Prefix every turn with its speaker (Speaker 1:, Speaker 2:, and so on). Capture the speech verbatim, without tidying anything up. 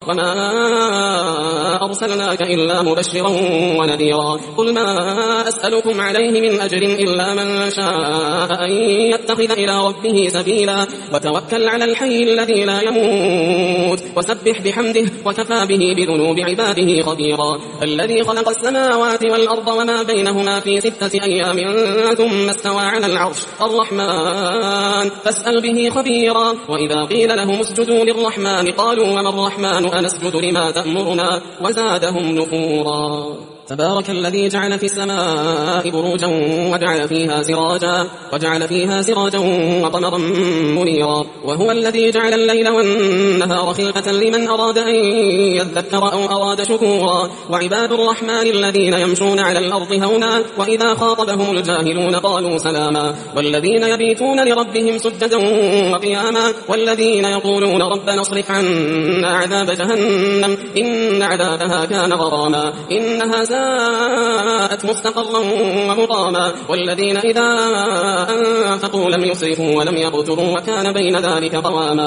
Speaker 1: وما أرسلناك إلا مبشرا ونذيرا قل ما أسألكم عليه من أجر إلا من شاء أن يتخذ إلى ربه سبيلا وتوكل على الحي الذي لا يموت وسبح بحمده وكفى به بذنوب عباده خبيرا الذي خلق السماوات والأرض وما بينهما في ستة أيام ثم استوى على العرش الرحمن فاسأل به خبيرا وإذا قيل لهم اسجدوا للرحمن قالوا وما الرحمن أنسجد لما تأمرنا وزادهم نفورا تبارك الذي جعل في السماء بروجا وجعل فيها سراجا وجعل فيها سراجا وقمرا منيرا وهو الذي جعل الليل والنهار خلفة لمن أراد أن يذكر أو أراد شكورا وعباد الرحمن الذين يمشون على الأرض هونا وإذا خاطبهم الجاهلون قالوا سلاما والذين يبيتون لربهم سجدا وقياما والذين يقولون ربنا اصرف عنا عذاب جهنم إن عذابها كان غراما إنها ساءت مستقرا ومقاما والذين إذا أنفقوا لم يسرفوا ولم يقتروا وكان بين ذلك قواما